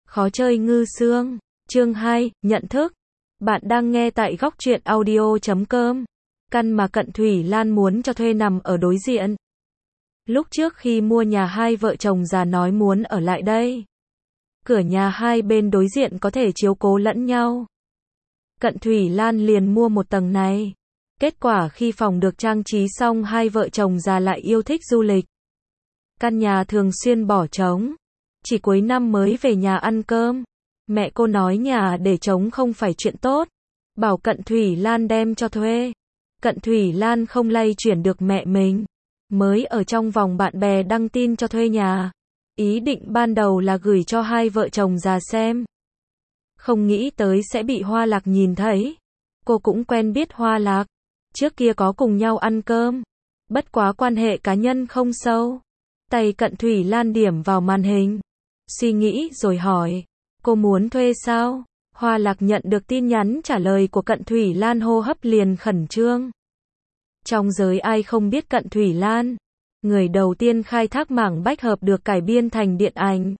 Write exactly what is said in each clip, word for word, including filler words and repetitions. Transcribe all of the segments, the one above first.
Khó chơi ngư xương. Chương hai, nhận thức. Bạn đang nghe tại góc truyện audio chấm com. Căn mà Cận Thủy Lan muốn cho thuê nằm ở đối diện. Lúc trước khi mua nhà hai vợ chồng già nói muốn ở lại đây. Cửa nhà hai bên đối diện có thể chiếu cố lẫn nhau. Cận Thủy Lan liền mua một tầng này. Kết quả khi phòng được trang trí xong hai vợ chồng già lại yêu thích du lịch. Căn nhà thường xuyên bỏ trống. Chỉ cuối năm mới về nhà ăn cơm. Mẹ cô nói nhà để trống không phải chuyện tốt. Bảo Cận Thủy Lan đem cho thuê. Cận Thủy Lan không lay chuyển được mẹ mình. Mới ở trong vòng bạn bè đăng tin cho thuê nhà. Ý định ban đầu là gửi cho hai vợ chồng già xem. Không nghĩ tới sẽ bị Hoa Lạc nhìn thấy. Cô cũng quen biết Hoa Lạc. Trước kia có cùng nhau ăn cơm. Bất quá quan hệ cá nhân không sâu. Tay Cận Thủy Lan điểm vào màn hình. Suy nghĩ rồi hỏi. Cô muốn thuê sao? Hoa Lạc nhận được tin nhắn trả lời của Cận Thủy Lan hô hấp liền khẩn trương. Trong giới ai không biết Cận Thủy Lan? Người đầu tiên khai thác mảng bách hợp được cải biên thành điện ảnh.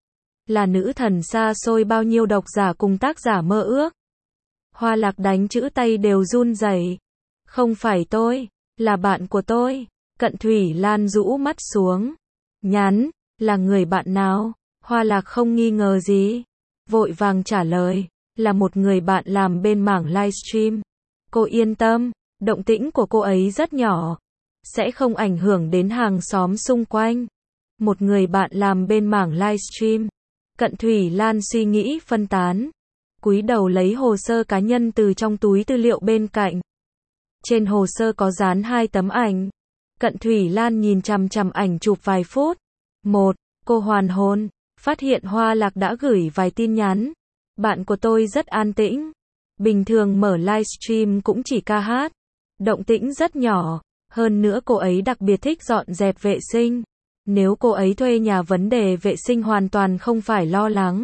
Là nữ thần xa xôi bao nhiêu độc giả cùng tác giả mơ ước. Hoa Lạc đánh chữ tay đều run rẩy. Không phải tôi, là bạn của tôi. Cận Thủy Lan rũ mắt xuống. Nhắn, là người bạn nào? Hoa Lạc không nghi ngờ gì. Vội vàng trả lời, là một người bạn làm bên mảng livestream. Cô yên tâm, động tĩnh của cô ấy rất nhỏ. Sẽ không ảnh hưởng đến hàng xóm xung quanh. Một người bạn làm bên mảng livestream. Cận Thủy Lan suy nghĩ phân tán. Cúi đầu lấy hồ sơ cá nhân từ trong túi tư liệu bên cạnh. Trên hồ sơ có dán hai tấm ảnh. Cận Thủy Lan nhìn chằm chằm ảnh chụp vài phút. Một, cô hoàn hồn, phát hiện Hoa Lạc đã gửi vài tin nhắn. Bạn của tôi rất an tĩnh. Bình thường mở livestream cũng chỉ ca hát. Động tĩnh rất nhỏ. Hơn nữa cô ấy đặc biệt thích dọn dẹp vệ sinh. Nếu cô ấy thuê nhà vấn đề vệ sinh hoàn toàn không phải lo lắng.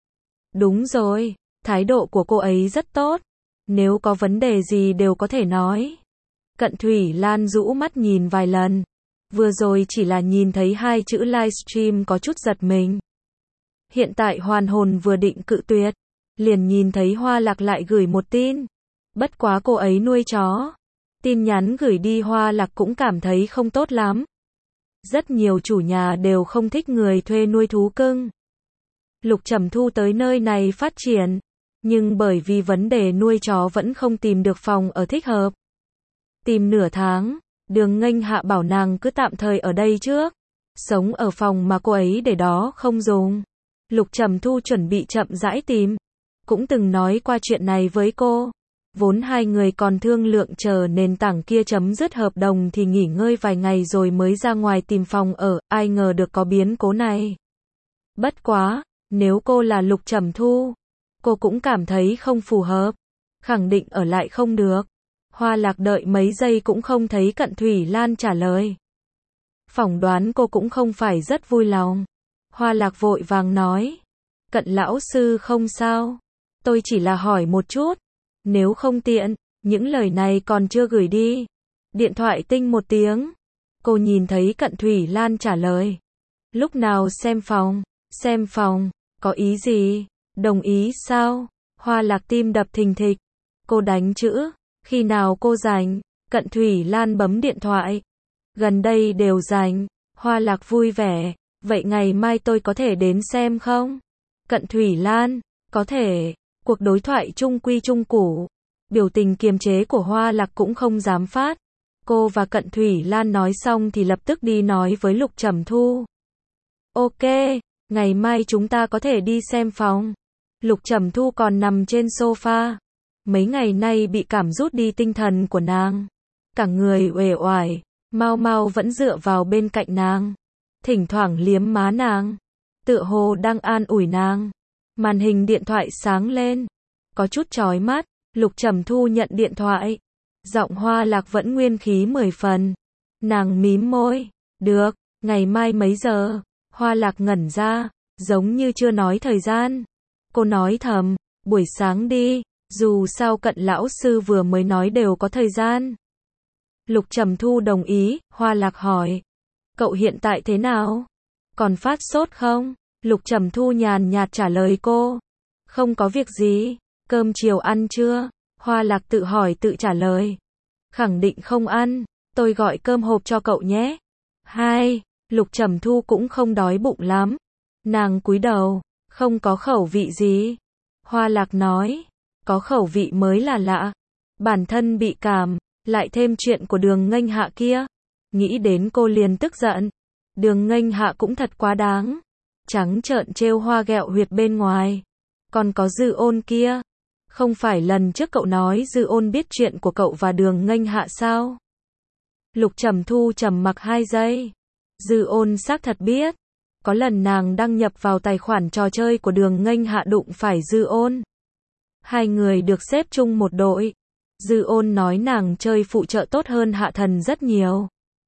Đúng rồi, thái độ của cô ấy rất tốt. Nếu có vấn đề gì đều có thể nói. Cận Thủy Lan rũ mắt nhìn vài lần. Vừa rồi chỉ là nhìn thấy hai chữ livestream có chút giật mình. Hiện tại hoàn hồn vừa định cự tuyệt. Liền nhìn thấy Hoa Lạc lại gửi một tin. Bất quá cô ấy nuôi chó. Tin nhắn gửi đi Hoa Lạc cũng cảm thấy không tốt lắm. Rất nhiều chủ nhà đều không thích người thuê nuôi thú cưng. Lục Trầm Thu tới nơi này phát triển. Nhưng bởi vì vấn đề nuôi chó vẫn không tìm được phòng ở thích hợp. Tìm nửa tháng, Đường Nghênh hạ bảo nàng cứ tạm thời ở đây trước. Sống ở phòng mà cô ấy để đó không dùng. Lục Trầm Thu chuẩn bị chậm rãi tìm. Cũng từng nói qua chuyện này với cô. Vốn hai người còn thương lượng chờ nền tảng kia chấm dứt hợp đồng thì nghỉ ngơi vài ngày rồi mới ra ngoài tìm phòng ở, ai ngờ được có biến cố này. Bất quá, nếu cô là Lục Trầm Thu, cô cũng cảm thấy không phù hợp. Khẳng định ở lại không được. Hoa Lạc đợi mấy giây cũng không thấy Cận Thủy Lan trả lời. Phỏng đoán cô cũng không phải rất vui lòng. Hoa Lạc vội vàng nói. Cận lão sư không sao. Tôi chỉ là hỏi một chút. Nếu không tiện, những lời này còn chưa gửi đi. Điện thoại tinh một tiếng. Cô nhìn thấy Cận Thủy Lan trả lời. Lúc nào xem phòng? Xem phòng, có ý gì? Đồng ý sao? Hoa Lạc tim đập thình thịch. Cô đánh chữ. Khi nào cô rảnh? Cận Thủy Lan bấm điện thoại. Gần đây đều rảnh. Hoa Lạc vui vẻ. Vậy ngày mai tôi có thể đến xem không? Cận Thủy Lan, có thể. Cuộc đối thoại chung quy chung củ. Biểu tình kiềm chế của Hoa Lạc cũng không dám phát. Cô và Cận Thủy Lan nói xong thì lập tức đi nói với Lục Trầm Thu. Ok, ngày mai chúng ta có thể đi xem phòng. Lục Trầm Thu còn nằm trên sofa. Mấy ngày nay bị cảm rút đi tinh thần của nàng. Cả người uể oải. Mau Mau vẫn dựa vào bên cạnh nàng. Thỉnh thoảng liếm má nàng. Tựa hồ đang an ủi nàng. Màn hình điện thoại sáng lên. Có chút chói mắt. Lục Trầm Thu nhận điện thoại. Giọng Hoa Lạc vẫn nguyên khí mười phần. Nàng mím môi. Được, ngày mai mấy giờ? Hoa Lạc ngẩn ra. Giống như chưa nói thời gian. Cô nói thầm. Buổi sáng đi. Dù sao Cận lão sư vừa mới nói đều có thời gian. Lục Trầm Thu đồng ý. Hoa Lạc hỏi. Cậu hiện tại thế nào? Còn phát sốt không? Lục Trầm Thu nhàn nhạt trả lời cô. Không có việc gì. Cơm chiều ăn chưa? Hoa Lạc tự hỏi tự trả lời. Khẳng định không ăn. Tôi gọi cơm hộp cho cậu nhé. Hai. Lục Trầm Thu cũng không đói bụng lắm. Nàng cúi đầu. Không có khẩu vị gì. Hoa Lạc nói. Có khẩu vị mới là lạ. Bản thân bị cảm. Lại thêm chuyện của Đường Nghênh Hạ kia. Nghĩ đến cô liền tức giận. Đường Nghênh Hạ cũng thật quá đáng. Trắng trợn trêu hoa ghẹo huyệt bên ngoài. Còn có Dư Ôn kia. Không phải lần trước cậu nói Dư Ôn biết chuyện của cậu và Đường Nghênh Hạ sao? Lục Trầm Thu trầm mặc hai giây. Dư Ôn xác thật biết. Có lần nàng đăng nhập vào tài khoản trò chơi của Đường Nghênh Hạ đụng phải Dư Ôn. Hai người được xếp chung một đội. Dư Ôn nói nàng chơi phụ trợ tốt hơn Hạ Thần rất nhiều.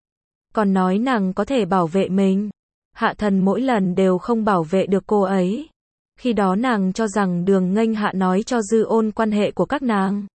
Còn nói nàng có thể bảo vệ mình. Hạ Thần mỗi lần đều không bảo vệ được cô ấy. Khi đó nàng cho rằng Đường Nghênh Hạ nói cho Dư Ôn quan hệ của các nàng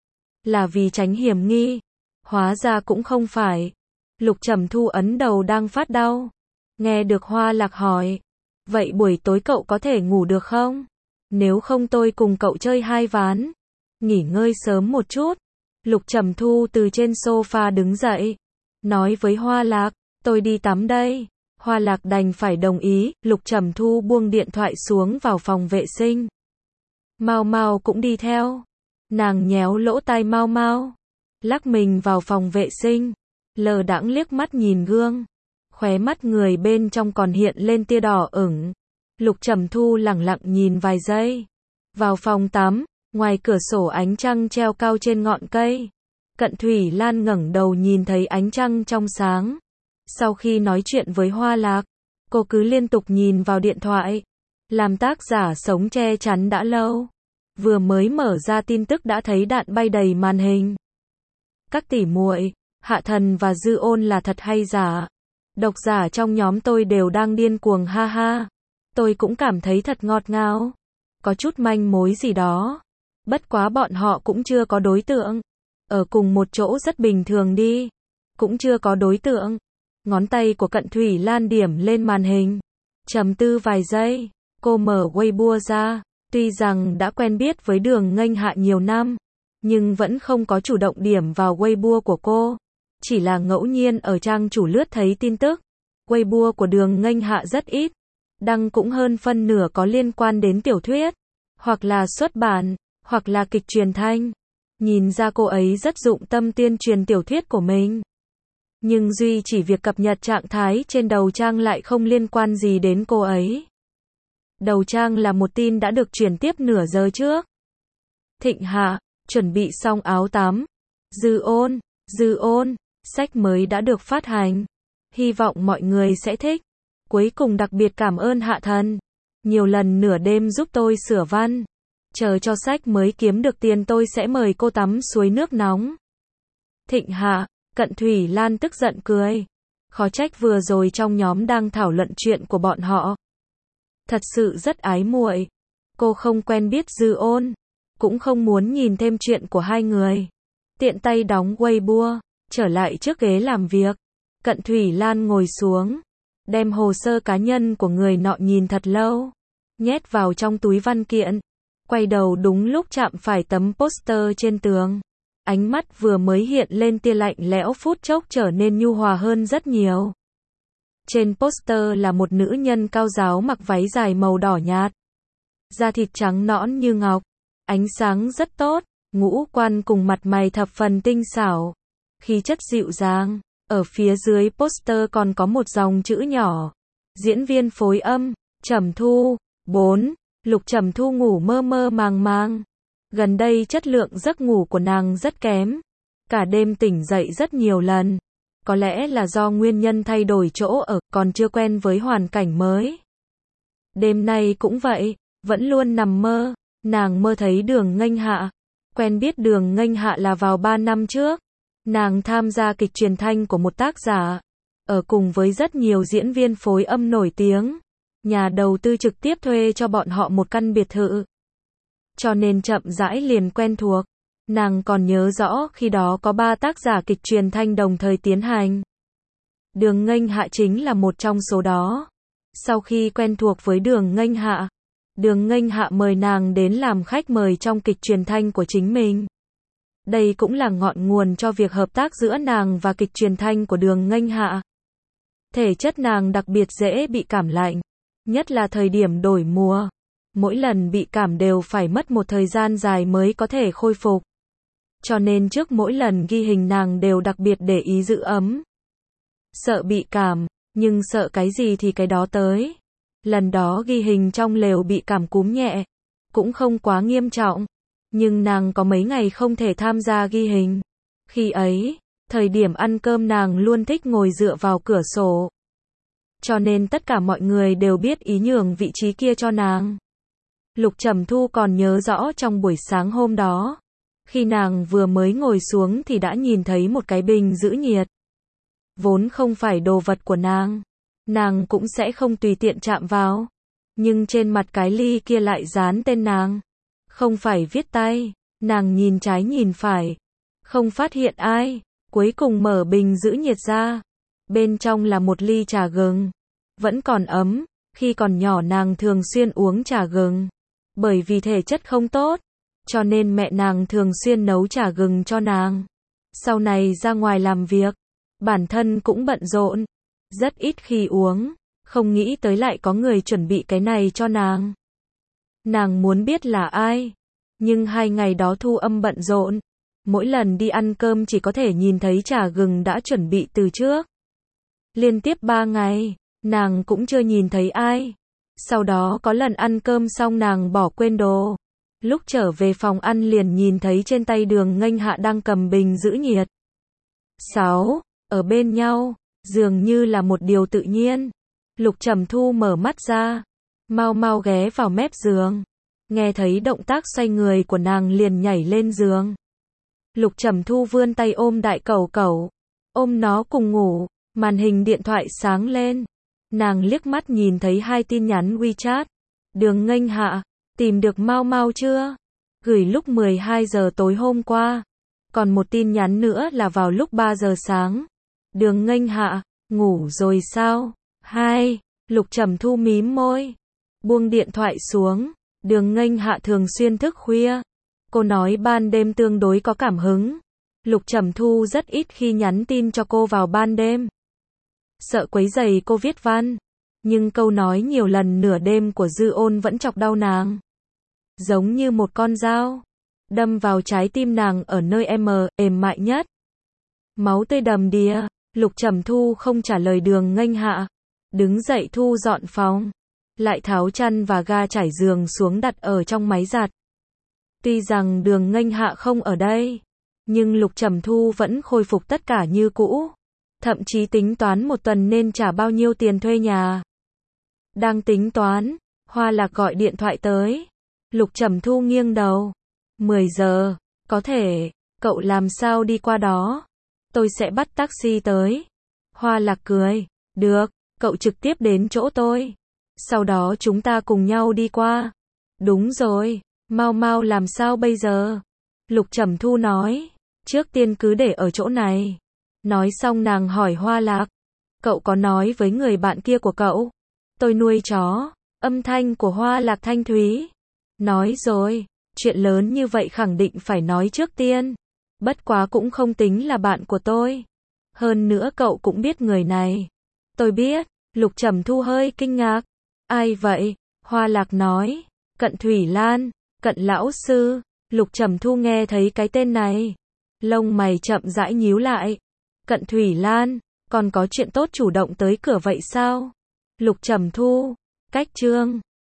là vì tránh hiểm nghi. Hóa ra cũng không phải. Lục Trầm Thu ấn đầu đang phát đau. Nghe được Hoa Lạc hỏi. Vậy buổi tối cậu có thể ngủ được không? Nếu không tôi cùng cậu chơi hai ván. Nghỉ ngơi sớm một chút. Lục Trầm Thu từ trên sofa đứng dậy. Nói với Hoa Lạc. Tôi đi tắm đây. Hoa Lạc đành phải đồng ý. Lục Trầm Thu buông điện thoại xuống vào phòng vệ sinh. Mao Mao cũng đi theo. Nàng nhéo lỗ tai Mao Mao. Lắc mình vào phòng vệ sinh. Lờ đãng liếc mắt nhìn gương. Khóe mắt người bên trong còn hiện lên tia đỏ ửng. Lục Trầm Thu lẳng lặng nhìn vài giây. Vào phòng tắm. Ngoài cửa sổ ánh trăng treo cao trên ngọn cây. Cận Thủy Lan ngẩng đầu nhìn thấy ánh trăng trong sáng. Sau khi nói chuyện với Hoa Lạc, cô cứ liên tục nhìn vào điện thoại. Làm tác giả sống che chắn đã lâu. Vừa mới mở ra tin tức đã thấy đạn bay đầy màn hình. Các tỷ muội, Hạ Thần và Dư Ôn là thật hay giả? Độc giả trong nhóm tôi đều đang điên cuồng ha ha. Tôi cũng cảm thấy thật ngọt ngào. Có chút manh mối gì đó. Bất quá bọn họ cũng chưa có đối tượng. Ở cùng một chỗ rất bình thường đi. Cũng chưa có đối tượng. Ngón tay của Cận Thủy Lan điểm lên màn hình. Trầm tư vài giây. Cô mở Weibo ra. Tuy rằng đã quen biết với Đường Nghênh Hạ nhiều năm. Nhưng vẫn không có chủ động điểm vào Weibo của cô. Chỉ là ngẫu nhiên ở trang chủ lướt thấy tin tức. Weibo của Đường Nghênh Hạ rất ít. Đăng cũng hơn phân nửa có liên quan đến tiểu thuyết. Hoặc là xuất bản. Hoặc là kịch truyền thanh. Nhìn ra cô ấy rất dụng tâm tuyên truyền tiểu thuyết của mình. Nhưng duy chỉ việc cập nhật trạng thái trên đầu trang lại không liên quan gì đến cô ấy. Đầu trang là một tin đã được chuyển tiếp nửa giờ trước. Thịnh Hạ, chuẩn bị xong áo tắm. Dư Ôn, Dư Ôn, sách mới đã được phát hành. Hy vọng mọi người sẽ thích. Cuối cùng đặc biệt cảm ơn Hạ Thần. Nhiều lần nửa đêm giúp tôi sửa văn. Chờ cho sách mới kiếm được tiền tôi sẽ mời cô tắm suối nước nóng. Thịnh Hạ, Cận Thủy Lan tức giận cười. Khó trách vừa rồi trong nhóm đang thảo luận chuyện của bọn họ. Thật sự rất ái muội. Cô không quen biết Dư Ôn. Cũng không muốn nhìn thêm chuyện của hai người. Tiện tay đóng Weibo. Trở lại trước ghế làm việc. Cận Thủy Lan ngồi xuống. Đem hồ sơ cá nhân của người nọ nhìn thật lâu. Nhét vào trong túi văn kiện. Quay đầu đúng lúc chạm phải tấm poster trên tường. Ánh mắt vừa mới hiện lên tia lạnh lẽo phút chốc trở nên nhu hòa hơn rất nhiều. Trên poster là một nữ nhân cao ráo mặc váy dài màu đỏ nhạt. Da thịt trắng nõn như ngọc. Ánh sáng rất tốt. Ngũ quan cùng mặt mày thập phần tinh xảo. Khí chất dịu dàng. Ở phía dưới poster còn có một dòng chữ nhỏ. Diễn viên phối âm, Trầm Thu. bốn. Lục Trầm Thu ngủ mơ mơ màng màng. Gần đây chất lượng giấc ngủ của nàng rất kém. Cả đêm tỉnh dậy rất nhiều lần. Có lẽ là do nguyên nhân thay đổi chỗ ở, còn chưa quen với hoàn cảnh mới. Đêm nay cũng vậy, vẫn luôn nằm mơ. Nàng mơ thấy Đường Nghênh Hạ. Quen biết Đường Nghênh Hạ là vào ba năm trước. Nàng tham gia kịch truyền thanh của một tác giả. Ở cùng với rất nhiều diễn viên phối âm nổi tiếng. Nhà đầu tư trực tiếp thuê cho bọn họ một căn biệt thự. Cho nên chậm rãi liền quen thuộc. Nàng còn nhớ rõ khi đó có ba tác giả kịch truyền thanh đồng thời tiến hành. Đường Nghênh Hạ chính là một trong số đó. Sau khi quen thuộc với Đường Nghênh Hạ, Đường Nghênh Hạ mời nàng đến làm khách mời trong kịch truyền thanh của chính mình. Đây cũng là ngọn nguồn cho việc hợp tác giữa nàng và kịch truyền thanh của Đường Nghênh Hạ. Thể chất nàng đặc biệt dễ bị cảm lạnh, nhất là thời điểm đổi mùa. Mỗi lần bị cảm đều phải mất một thời gian dài mới có thể khôi phục. Cho nên trước mỗi lần ghi hình nàng đều đặc biệt để ý giữ ấm. Sợ bị cảm, nhưng sợ cái gì thì cái đó tới. Lần đó ghi hình trong lều bị cảm cúm nhẹ, cũng không quá nghiêm trọng, nhưng nàng có mấy ngày không thể tham gia ghi hình. Khi ấy, thời điểm ăn cơm nàng luôn thích ngồi dựa vào cửa sổ. Cho nên tất cả mọi người đều biết ý nhường vị trí kia cho nàng. Lục Trầm Thu còn nhớ rõ trong buổi sáng hôm đó, khi nàng vừa mới ngồi xuống thì đã nhìn thấy một cái bình giữ nhiệt. Vốn không phải đồ vật của nàng, nàng cũng sẽ không tùy tiện chạm vào. Nhưng trên mặt cái ly kia lại dán tên nàng, không phải viết tay. Nàng nhìn trái nhìn phải, không phát hiện ai, cuối cùng mở bình giữ nhiệt ra. Bên trong là một ly trà gừng, vẫn còn ấm. Khi còn nhỏ nàng thường xuyên uống trà gừng, bởi vì thể chất không tốt, cho nên mẹ nàng thường xuyên nấu trà gừng cho nàng. Sau này ra ngoài làm việc, bản thân cũng bận rộn, rất ít khi uống, không nghĩ tới lại có người chuẩn bị cái này cho nàng. Nàng muốn biết là ai, nhưng hai ngày đó thu âm bận rộn, mỗi lần đi ăn cơm chỉ có thể nhìn thấy trà gừng đã chuẩn bị từ trước. Liên tiếp ba ngày, nàng cũng chưa nhìn thấy ai. Sau đó có lần ăn cơm xong nàng bỏ quên đồ. Lúc trở về phòng ăn liền nhìn thấy trên tay Đường Nghênh Hạ đang cầm bình giữ nhiệt. sáu. Ở bên nhau, dường như là một điều tự nhiên. Lục Trầm Thu mở mắt ra, mau mau ghé vào mép giường. Nghe thấy động tác xoay người của nàng liền nhảy lên giường. Lục Trầm Thu vươn tay ôm đại cẩu cẩu, ôm nó cùng ngủ. Màn hình điện thoại sáng lên. Nàng liếc mắt nhìn thấy hai tin nhắn WeChat. Đường Nghênh Hạ, tìm được Mau Mau chưa? Gửi lúc mười hai giờ tối hôm qua. Còn một tin nhắn nữa là vào lúc ba giờ sáng. Đường Nghênh Hạ, ngủ rồi sao? Hai. Lục Trầm Thu mím môi, buông điện thoại xuống. Đường Nghênh Hạ thường xuyên thức khuya. Cô nói ban đêm tương đối có cảm hứng. Lục Trầm Thu rất ít khi nhắn tin cho cô vào ban đêm, sợ quấy rầy cô viết văn. Nhưng câu nói nhiều lần nửa đêm của Dư Ôn vẫn chọc đau nàng, giống như một con dao đâm vào trái tim nàng ở nơi em êm mại nhất. Máu tươi đầm đìa. Lục Trầm Thu không trả lời Đường Nghênh Hạ, đứng dậy thu dọn phòng, lại tháo chăn và ga trải giường xuống đặt ở trong máy giặt. Tuy rằng Đường Nghênh Hạ không ở đây, nhưng Lục Trầm Thu vẫn khôi phục tất cả như cũ. Thậm chí tính toán một tuần nên trả bao nhiêu tiền thuê nhà. Đang tính toán, Hoa Lạc gọi điện thoại tới. Lục Trầm Thu nghiêng đầu. mười giờ, có thể, cậu làm sao đi qua đó? Tôi sẽ bắt taxi tới. Hoa Lạc cười, được, cậu trực tiếp đến chỗ tôi. Sau đó chúng ta cùng nhau đi qua. Đúng rồi, Mau Mau làm sao bây giờ? Lục Trầm Thu nói, trước tiên cứ để ở chỗ này. Nói xong nàng hỏi Hoa Lạc, cậu có nói với người bạn kia của cậu? Tôi nuôi chó. Âm thanh của Hoa Lạc thanh thúy. Nói rồi, chuyện lớn như vậy khẳng định phải nói trước tiên. Bất quá cũng không tính là bạn của tôi. Hơn nữa cậu cũng biết người này. Tôi biết. Lục Trầm Thu hơi kinh ngạc. Ai vậy? Hoa Lạc nói, Cận Thủy Lan, Cận lão sư. Lục Trầm Thu nghe thấy cái tên này, lông mày chậm rãi nhíu lại. Cận Thủy Lan, còn có chuyện tốt chủ động tới cửa vậy sao? Lục Trầm Thu, cách chương